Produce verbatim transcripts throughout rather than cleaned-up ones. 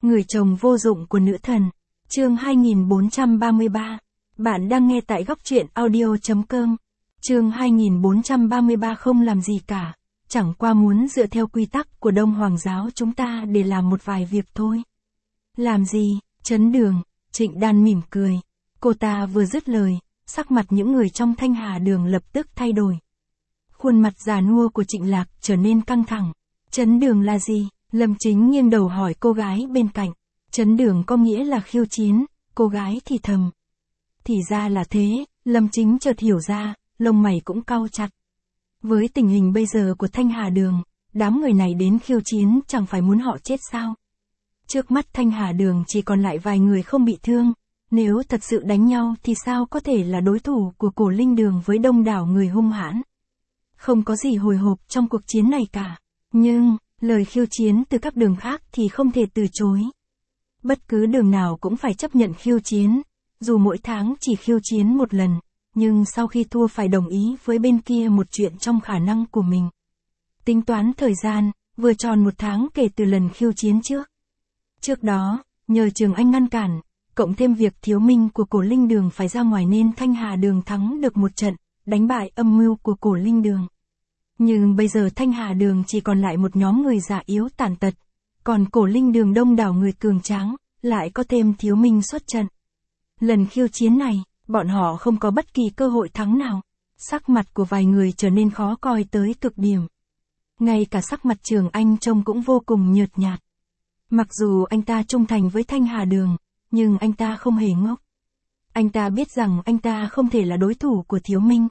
Người chồng vô dụng của nữ thần. Chương hai nghìn bốn trăm ba mươi ba. Bạn đang nghe tại góc truyện audio chấm com. Chương hai nghìn bốn trăm ba mươi ba không làm gì cả, chẳng qua muốn dựa theo quy tắc của Đông Hoàng giáo chúng ta để làm một vài việc thôi. Làm gì? Chấn Đường. Trịnh Đan mỉm cười. Cô ta vừa dứt lời, sắc mặt những người trong Thanh Hà Đường lập tức thay đổi. Khuôn mặt già nua của Trịnh Lạc trở nên căng thẳng. Chấn Đường là gì? Lâm Chính nghiêng đầu hỏi cô gái bên cạnh. Chấn Đường có nghĩa là khiêu chiến, cô gái thì thầm. Thì ra là thế, Lâm Chính chợt hiểu ra, lông mày cũng cau chặt. Với tình hình bây giờ của Thanh Hà Đường, đám người này đến khiêu chiến chẳng phải muốn họ chết sao? Trước mắt Thanh Hà Đường chỉ còn lại vài người không bị thương, nếu thật sự đánh nhau thì sao có thể là đối thủ của Cổ Linh Đường với đông đảo người hung hãn. Không có gì hồi hộp trong cuộc chiến này cả, nhưng, lời khiêu chiến từ các đường khác thì không thể từ chối. Bất cứ đường nào cũng phải chấp nhận khiêu chiến, dù mỗi tháng chỉ khiêu chiến một lần, nhưng sau khi thua phải đồng ý với bên kia một chuyện trong khả năng của mình. Tính toán thời gian, vừa tròn một tháng kể từ lần khiêu chiến trước. Trước đó, nhờ Trường Anh ngăn cản, cộng thêm việc thiếu minh của Cổ Linh Đường phải ra ngoài nên Thanh Hà Đường thắng được một trận, đánh bại âm mưu của Cổ Linh Đường. Nhưng bây giờ Thanh Hà Đường chỉ còn lại một nhóm người già yếu tàn tật, còn Cổ Linh Đường đông đảo người cường tráng, lại có thêm thiếu minh xuất trận. Lần khiêu chiến này, bọn họ không có bất kỳ cơ hội thắng nào. Sắc mặt của vài người trở nên khó coi tới cực điểm. Ngay cả sắc mặt Trường Anh trông cũng vô cùng nhợt nhạt. Mặc dù anh ta trung thành với Thanh Hà Đường, nhưng anh ta không hề ngốc. Anh ta biết rằng anh ta không thể là đối thủ của Thiếu Minh.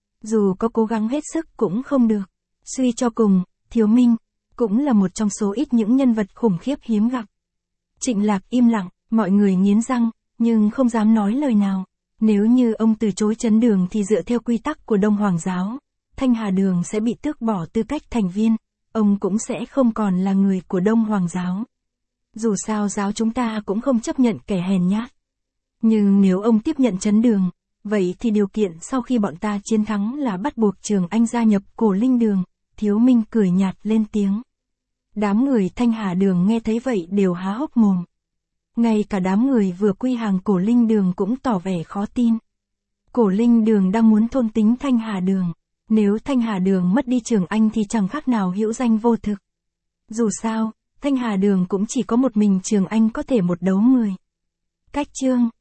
Dù có cố gắng hết sức cũng không được. Suy cho cùng, Thiếu Minh cũng là một trong số ít những nhân vật khủng khiếp hiếm gặp. Trịnh Lạc im lặng, mọi người nghiến răng, nhưng không dám nói lời nào. Nếu như ông từ chối Chấn Đường thì dựa theo quy tắc của Đông Hoàng giáo, Thanh Hà Đường sẽ bị tước bỏ tư cách thành viên, ông cũng sẽ không còn là người của Đông Hoàng giáo. Dù sao giáo chúng ta cũng không chấp nhận kẻ hèn nhát. Nhưng nếu ông tiếp nhận Chấn Đường, vậy thì điều kiện sau khi bọn ta chiến thắng là bắt buộc Trường Anh gia nhập Cổ Linh Đường. Thiếu Minh cười nhạt lên tiếng. Đám người Thanh Hà Đường nghe thấy vậy đều há hốc mồm. Ngay cả đám người vừa quy hàng Cổ Linh Đường cũng tỏ vẻ khó tin. Cổ Linh Đường đang muốn thôn tính Thanh Hà Đường. Nếu Thanh Hà Đường mất đi Trường Anh thì chẳng khác nào hữu danh vô thực. Dù sao, Thanh Hà Đường cũng chỉ có một mình Trường Anh có thể một đấu mười. Cách chương